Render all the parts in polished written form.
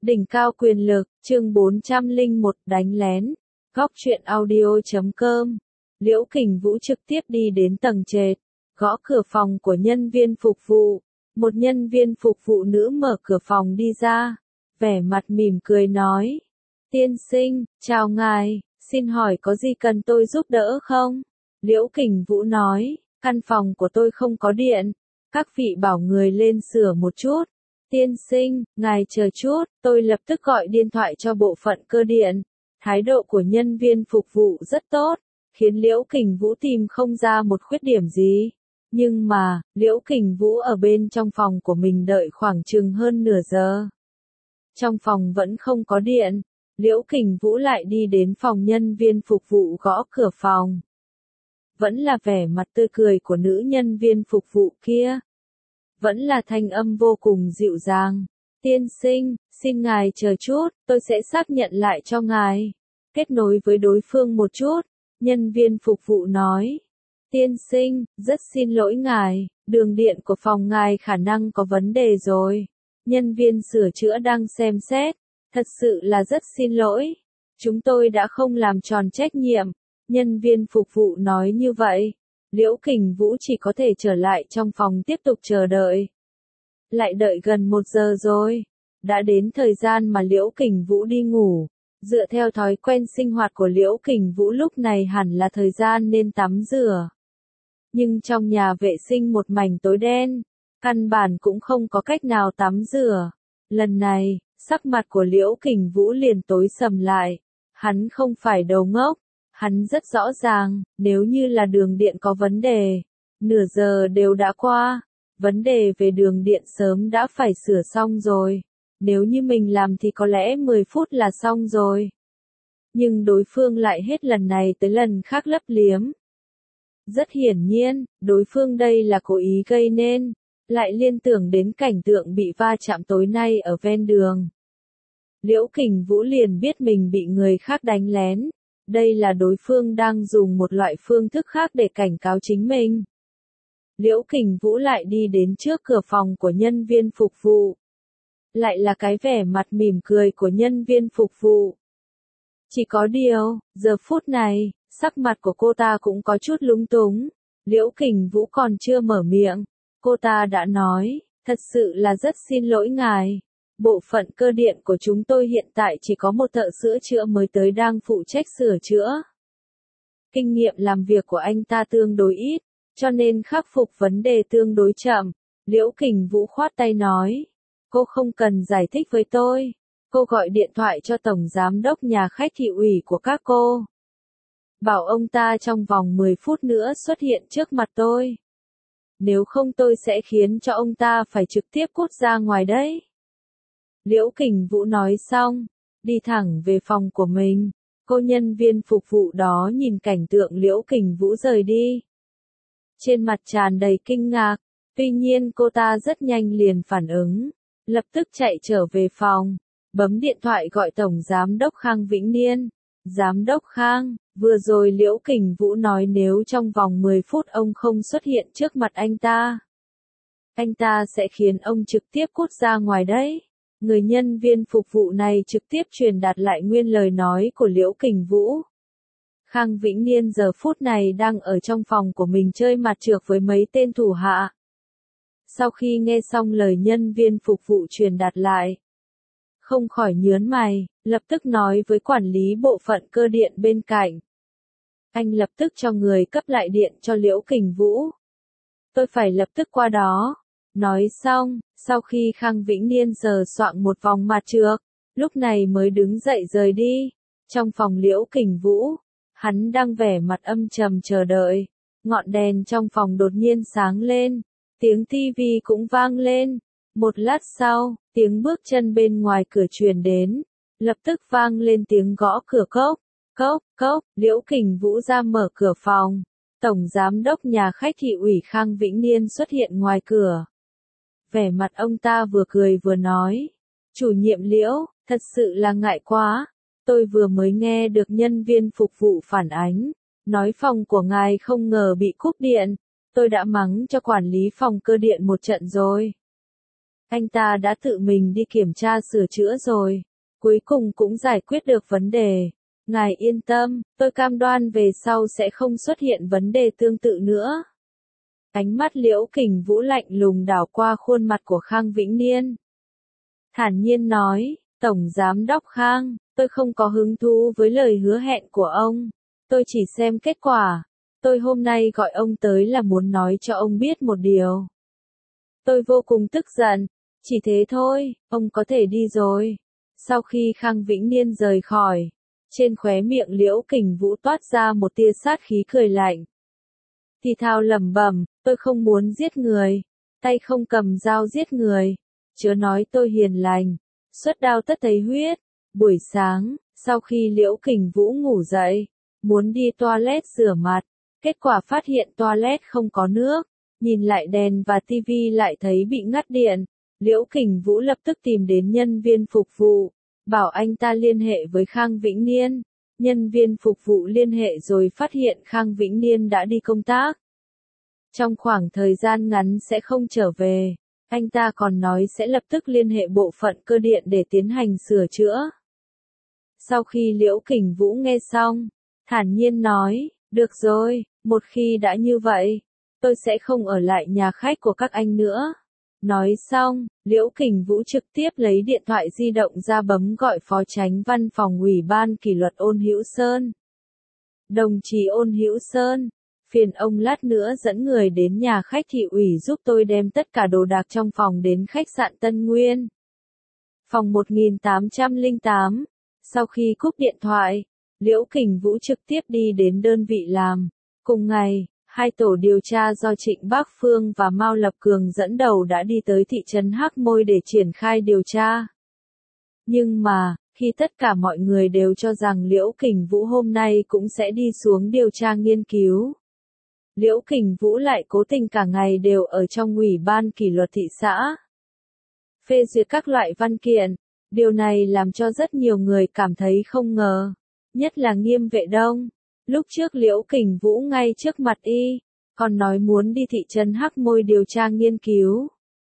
Đỉnh cao quyền lực, chương 401 đánh lén. Góc truyện audio.com. Liễu Kình Vũ trực tiếp đi đến tầng trệt, gõ cửa phòng của nhân viên phục vụ. Một nhân viên phục vụ nữ mở cửa phòng đi ra, vẻ mặt mỉm cười nói: "Tiên sinh, chào ngài, xin hỏi có gì cần tôi giúp đỡ không?" Liễu Kình Vũ nói: "Căn phòng của tôi không có điện, các vị bảo người lên sửa một chút." "Tiên sinh, ngài chờ chút, tôi lập tức gọi điện thoại cho bộ phận cơ điện." Thái độ của nhân viên phục vụ rất tốt, khiến Liễu Kình Vũ tìm không ra một khuyết điểm gì. Nhưng mà, Liễu Kình Vũ ở bên trong phòng của mình đợi khoảng chừng hơn nửa giờ. Trong phòng vẫn không có điện, Liễu Kình Vũ lại đi đến phòng nhân viên phục vụ gõ cửa phòng. Vẫn là vẻ mặt tươi cười của nữ nhân viên phục vụ kia. Vẫn là thanh âm vô cùng dịu dàng. "Tiên sinh, xin ngài chờ chút, tôi sẽ xác nhận lại cho ngài." Kết nối với đối phương một chút, nhân viên phục vụ nói: "Tiên sinh, rất xin lỗi ngài, đường điện của phòng ngài khả năng có vấn đề rồi. Nhân viên sửa chữa đang xem xét, thật sự là rất xin lỗi. Chúng tôi đã không làm tròn trách nhiệm." Nhân viên phục vụ nói như vậy, Liễu Kình Vũ chỉ có thể trở lại trong phòng tiếp tục chờ đợi. Lại đợi gần 1 giờ rồi, đã đến thời gian mà Liễu Kình Vũ đi ngủ. Dựa theo thói quen sinh hoạt của Liễu Kình Vũ lúc này hẳn là thời gian nên tắm rửa. Nhưng trong nhà vệ sinh một mảnh tối đen, căn bản cũng không có cách nào tắm rửa. Lần này, sắc mặt của Liễu Kình Vũ liền tối sầm lại. Hắn không phải đầu ngốc, hắn rất rõ ràng, nếu như là đường điện có vấn đề, nửa giờ đều đã qua, vấn đề về đường điện sớm đã phải sửa xong rồi. Nếu như mình làm thì có lẽ 10 phút là xong rồi. Nhưng đối phương lại hết lần này tới lần khác lấp liếm. Rất hiển nhiên, đối phương đây là cố ý gây nên, lại liên tưởng đến cảnh tượng bị va chạm tối nay ở ven đường. Liễu Kình Vũ liền biết mình bị người khác đánh lén. Đây là đối phương đang dùng một loại phương thức khác để cảnh cáo chính mình. Liễu Kình Vũ lại đi đến trước cửa phòng của nhân viên phục vụ. Lại là cái vẻ mặt mỉm cười của nhân viên phục vụ. Chỉ có điều, giờ phút này, sắc mặt của cô ta cũng có chút lúng túng. Liễu Kình Vũ còn chưa mở miệng, cô ta đã nói: "Thật sự là rất xin lỗi ngài. Bộ phận cơ điện của chúng tôi hiện tại chỉ có một thợ sửa chữa mới tới đang phụ trách sửa chữa. Kinh nghiệm làm việc của anh ta tương đối ít, cho nên khắc phục vấn đề tương đối chậm." Liễu Kình Vũ khoát tay nói: "Cô không cần giải thích với tôi. Cô gọi điện thoại cho tổng giám đốc nhà khách thị ủy của các cô. Bảo ông ta trong vòng 10 phút nữa xuất hiện trước mặt tôi. Nếu không tôi sẽ khiến cho ông ta phải trực tiếp cút ra ngoài đấy." Liễu Kình Vũ nói xong, đi thẳng về phòng của mình. Cô nhân viên phục vụ đó nhìn cảnh tượng Liễu Kình Vũ rời đi. Trên mặt tràn đầy kinh ngạc, tuy nhiên cô ta rất nhanh liền phản ứng. Lập tức chạy trở về phòng, bấm điện thoại gọi Tổng Giám đốc Khang Vĩnh Niên. "Giám đốc Khang, vừa rồi Liễu Kình Vũ nói nếu trong vòng 10 phút ông không xuất hiện trước mặt anh ta sẽ khiến ông trực tiếp cút ra ngoài đấy." Người nhân viên phục vụ này trực tiếp truyền đạt lại nguyên lời nói của Liễu Kình Vũ. Khang Vĩnh Niên giờ phút này đang ở trong phòng của mình chơi mặt trược với mấy tên thủ hạ. Sau khi nghe xong lời nhân viên phục vụ truyền đạt lại, không khỏi nhướng mày, lập tức nói với quản lý bộ phận cơ điện bên cạnh. Anh lập tức cho người cấp lại điện cho Liễu Kình Vũ. "Tôi phải lập tức qua đó." Nói xong, sau khi Khang Vĩnh Niên sờ soạng một vòng mặt trược, lúc này mới đứng dậy rời đi. Trong phòng Liễu Kình Vũ, hắn đang vẻ mặt âm trầm chờ đợi. Ngọn đèn trong phòng đột nhiên sáng lên, tiếng tivi cũng vang lên. Một lát sau, tiếng bước chân bên ngoài cửa truyền đến, lập tức vang lên tiếng gõ cửa cốc, cốc, cốc. Liễu Kình Vũ ra mở cửa phòng. Tổng giám đốc nhà khách thị ủy Khang Vĩnh Niên xuất hiện ngoài cửa. Vẻ mặt ông ta vừa cười vừa nói: "Chủ nhiệm Liễu, thật sự là ngại quá. Tôi vừa mới nghe được nhân viên phục vụ phản ánh, nói phòng của ngài không ngờ bị cúp điện. Tôi đã mắng cho quản lý phòng cơ điện một trận rồi." Anh ta đã tự mình đi kiểm tra sửa chữa rồi. Cuối cùng cũng giải quyết được vấn đề. Ngài yên tâm, tôi cam đoan về sau sẽ không xuất hiện vấn đề tương tự nữa. Ánh mắt Liễu Kình Vũ lạnh lùng đảo qua khuôn mặt của Khang Vĩnh Niên. Thản nhiên nói, Tổng Giám đốc Khang, tôi không có hứng thú với lời hứa hẹn của ông. Tôi chỉ xem kết quả. Tôi hôm nay gọi ông tới là muốn nói cho ông biết một điều. Tôi vô cùng tức giận. Chỉ thế thôi, ông có thể đi rồi. Sau khi Khang Vĩnh Niên rời khỏi, trên khóe miệng Liễu Kình Vũ toát ra một tia sát khí cười lạnh. Thì thào lẩm bẩm, tôi không muốn giết người, tay không cầm dao giết người, chớ nói tôi hiền lành, xuất đao tất thấy huyết. Buổi sáng, sau khi Liễu Kình Vũ ngủ dậy, muốn đi toilet rửa mặt, kết quả phát hiện toilet không có nước, nhìn lại đèn và tivi lại thấy bị ngắt điện. Liễu Kình Vũ lập tức tìm đến nhân viên phục vụ, bảo anh ta liên hệ với Khang Vĩnh Niên. Nhân viên phục vụ liên hệ rồi phát hiện Khang Vĩnh Niên đã đi công tác. Trong khoảng thời gian ngắn sẽ không trở về, anh ta còn nói sẽ lập tức liên hệ bộ phận cơ điện để tiến hành sửa chữa. Sau khi Liễu Kình Vũ nghe xong, thản nhiên nói, được rồi, một khi đã như vậy, tôi sẽ không ở lại nhà khách của các anh nữa. Nói xong, Liễu Kình Vũ trực tiếp lấy điện thoại di động ra bấm gọi Phó Chánh Văn phòng Ủy ban Kỷ luật Ôn Hữu Sơn. Đồng chí Ôn Hữu Sơn, phiền ông lát nữa dẫn người đến nhà khách thị ủy giúp tôi đem tất cả đồ đạc trong phòng đến khách sạn Tân Nguyên. Phòng 1808. Sau khi cúp điện thoại, Liễu Kình Vũ trực tiếp đi đến đơn vị làm. Cùng ngày, hai tổ điều tra do Trịnh Bác Phương và Mao Lập Cường dẫn đầu đã đi tới thị trấn Hắc Môi để triển khai điều tra. Nhưng mà, khi tất cả mọi người đều cho rằng Liễu Kình Vũ hôm nay cũng sẽ đi xuống điều tra nghiên cứu, Liễu Kình Vũ lại cố tình cả ngày đều ở trong Ủy ban Kỷ luật thị xã, phê duyệt các loại văn kiện. Điều này làm cho rất nhiều người cảm thấy không ngờ, nhất là Nghiêm Vệ Đông. Lúc trước Liễu Kình Vũ ngay trước mặt y, còn nói muốn đi thị trấn Hắc Môi điều tra nghiên cứu.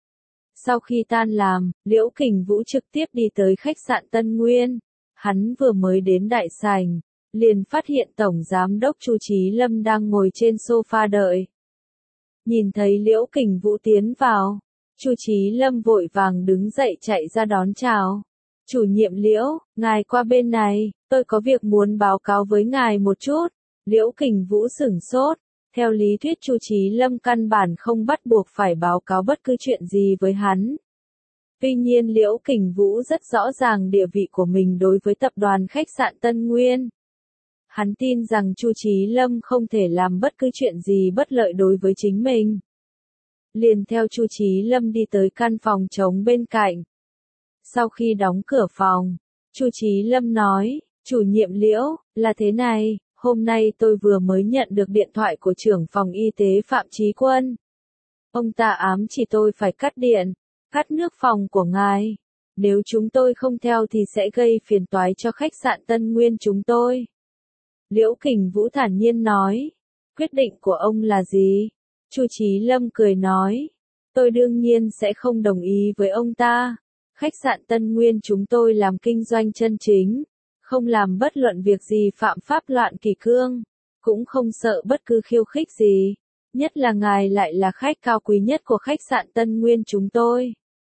Sau khi tan làm, Liễu Kình Vũ trực tiếp đi tới khách sạn Tân Nguyên. Hắn vừa mới đến đại sảnh, liền phát hiện Tổng Giám đốc Chu Chí Lâm đang ngồi trên sofa đợi. Nhìn thấy Liễu Kình Vũ tiến vào, Chu Chí Lâm vội vàng đứng dậy chạy ra đón chào. Chủ nhiệm Liễu, ngài qua bên này, tôi có việc muốn báo cáo với ngài một chút. Liễu Kình Vũ sửng sốt. Theo lý thuyết Chu Chí Lâm căn bản không bắt buộc phải báo cáo bất cứ chuyện gì với hắn. Tuy nhiên Liễu Kình Vũ rất rõ ràng địa vị của mình đối với tập đoàn khách sạn Tân Nguyên. Hắn tin rằng Chu Chí Lâm không thể làm bất cứ chuyện gì bất lợi đối với chính mình. Liền theo Chu Chí Lâm đi tới căn phòng trống bên cạnh. Sau khi đóng cửa phòng, Chu Chí Lâm nói, chủ nhiệm Liễu, là thế này, hôm nay tôi vừa mới nhận được điện thoại của trưởng phòng y tế Phạm Chí Quân. Ông ta ám chỉ tôi phải cắt điện, cắt nước phòng của ngài. Nếu chúng tôi không theo thì sẽ gây phiền toái cho khách sạn Tân Nguyên chúng tôi. Liễu Kình Vũ thản nhiên nói, quyết định của ông là gì? Chu Chí Lâm cười nói, tôi đương nhiên sẽ không đồng ý với ông ta. Khách sạn Tân Nguyên chúng tôi làm kinh doanh chân chính, không làm bất luận việc gì phạm pháp loạn kỷ cương, cũng không sợ bất cứ khiêu khích gì, nhất là ngài lại là khách cao quý nhất của khách sạn Tân Nguyên chúng tôi.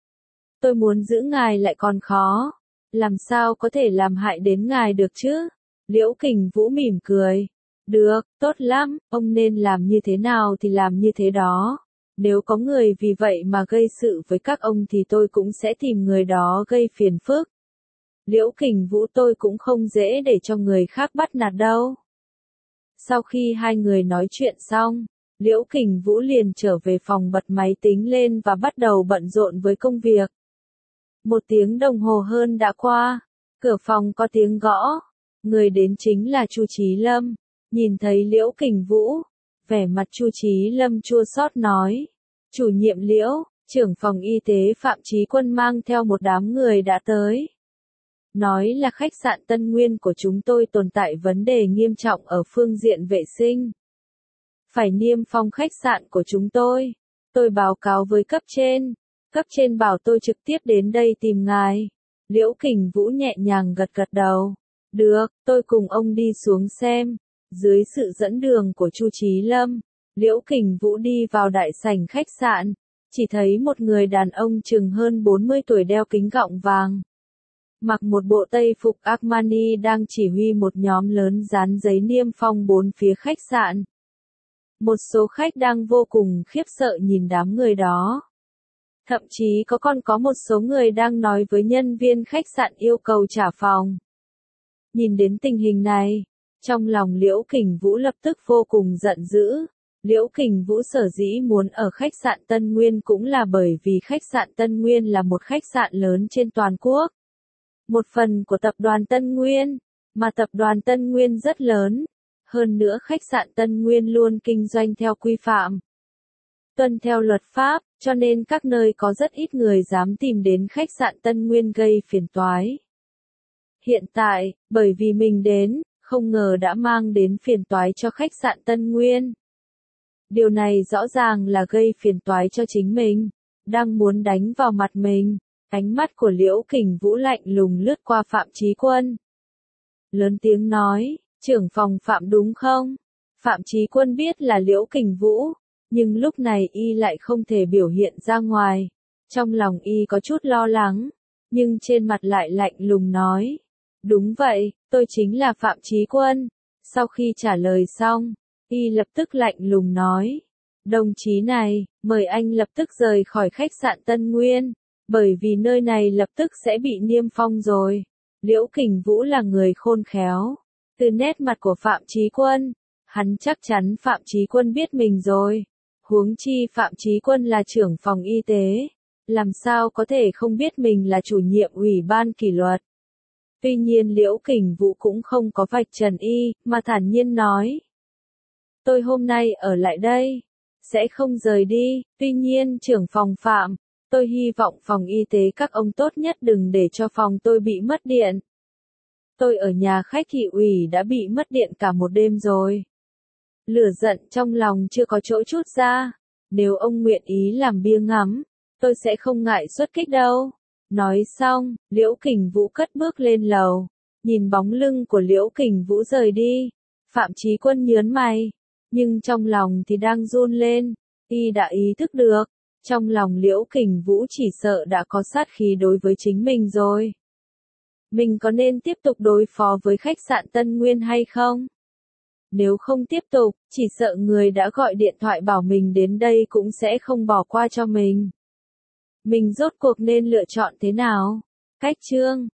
Tôi muốn giữ ngài lại còn khó, làm sao có thể làm hại đến ngài được chứ? Liễu Kình Vũ mỉm cười, được, tốt lắm, ông nên làm như thế nào thì làm như thế đó. Nếu có người vì vậy mà gây sự với các ông thì tôi cũng sẽ tìm người đó gây phiền phức. Liễu Kình Vũ tôi cũng không dễ để cho người khác bắt nạt đâu. Sau khi hai người nói chuyện xong, Liễu Kình Vũ liền trở về phòng bật máy tính lên và bắt đầu bận rộn với công việc. 1 tiếng đồng hồ hơn đã qua, cửa phòng có tiếng gõ, người đến chính là Chu Chí Lâm. Nhìn thấy Liễu Kình Vũ, vẻ mặt Chu Chí Lâm chua xót nói, chủ nhiệm Liễu, trưởng phòng y tế Phạm Chí Quân mang theo một đám người đã tới. Nói là khách sạn Tân Nguyên của chúng tôi tồn tại vấn đề nghiêm trọng ở phương diện vệ sinh. Phải niêm phong khách sạn của chúng tôi. Tôi báo cáo với cấp trên. Cấp trên bảo tôi trực tiếp đến đây tìm ngài. Liễu Kình Vũ nhẹ nhàng gật gật đầu. Được, tôi cùng ông đi xuống xem. Dưới sự dẫn đường của Chu Chí Lâm, Liễu Kình Vũ đi vào đại sảnh khách sạn. Chỉ thấy một người đàn ông chừng hơn 40 tuổi đeo kính gọng vàng. Mặc một bộ tây phục Armani đang chỉ huy một nhóm lớn dán giấy niêm phong bốn phía khách sạn. Một số khách đang vô cùng khiếp sợ nhìn đám người đó. Thậm chí còn có một số người đang nói với nhân viên khách sạn yêu cầu trả phòng. Nhìn đến tình hình này, trong lòng Liễu Kình Vũ lập tức vô cùng giận dữ. Liễu Kình Vũ sở dĩ muốn ở khách sạn Tân Nguyên cũng là bởi vì khách sạn Tân Nguyên là một khách sạn lớn trên toàn quốc. Một phần của tập đoàn Tân Nguyên, mà tập đoàn Tân Nguyên rất lớn. Hơn nữa khách sạn Tân Nguyên luôn kinh doanh theo quy phạm, tuân theo luật pháp, cho nên các nơi có rất ít người dám tìm đến khách sạn Tân Nguyên gây phiền toái. Hiện tại, bởi vì mình đến, không ngờ đã mang đến phiền toái cho khách sạn Tân Nguyên. Điều này rõ ràng là gây phiền toái cho chính mình, đang muốn đánh vào mặt mình. Ánh mắt của Liễu Kình Vũ lạnh lùng lướt qua Phạm Chí Quân. Lớn tiếng nói, trưởng phòng Phạm đúng không? Phạm Chí Quân biết là Liễu Kình Vũ, nhưng lúc này y lại không thể biểu hiện ra ngoài. Trong lòng y có chút lo lắng, nhưng trên mặt lại lạnh lùng nói. Đúng vậy, tôi chính là Phạm Chí Quân. Sau khi trả lời xong, y lập tức lạnh lùng nói. Đồng chí này, mời anh lập tức rời khỏi khách sạn Tân Nguyên, bởi vì nơi này lập tức sẽ bị niêm phong rồi. Liễu Kình Vũ là người khôn khéo. Từ nét mặt của Phạm Chí Quân, hắn chắc chắn Phạm Chí Quân biết mình rồi. Huống chi Phạm Chí Quân là trưởng phòng y tế, làm sao có thể không biết mình là chủ nhiệm ủy ban kỷ luật. Tuy nhiên Liễu Kình Vũ cũng không có vạch trần y, mà thản nhiên nói. Tôi hôm nay ở lại đây, sẽ không rời đi, tuy nhiên trưởng phòng Phạm, tôi hy vọng phòng y tế các ông tốt nhất đừng để cho phòng tôi bị mất điện. Tôi ở nhà khách thị ủy đã bị mất điện cả một đêm rồi. Lửa giận trong lòng chưa có chỗ trút ra. Nếu ông nguyện ý làm bia ngắm, tôi sẽ không ngại xuất kích đâu. Nói xong, Liễu Kình Vũ cất bước lên lầu. Nhìn bóng lưng của Liễu Kình Vũ rời đi. Phạm Chí Quân nhớn mày. Nhưng trong lòng thì đang run lên. Y đã ý thức được. Trong lòng Liễu Kình Vũ chỉ sợ đã có sát khí đối với chính mình rồi. Mình có nên tiếp tục đối phó với khách sạn Tân Nguyên hay không? Nếu không tiếp tục, chỉ sợ người đã gọi điện thoại bảo mình đến đây cũng sẽ không bỏ qua cho mình. Mình rốt cuộc nên lựa chọn thế nào? Cách chương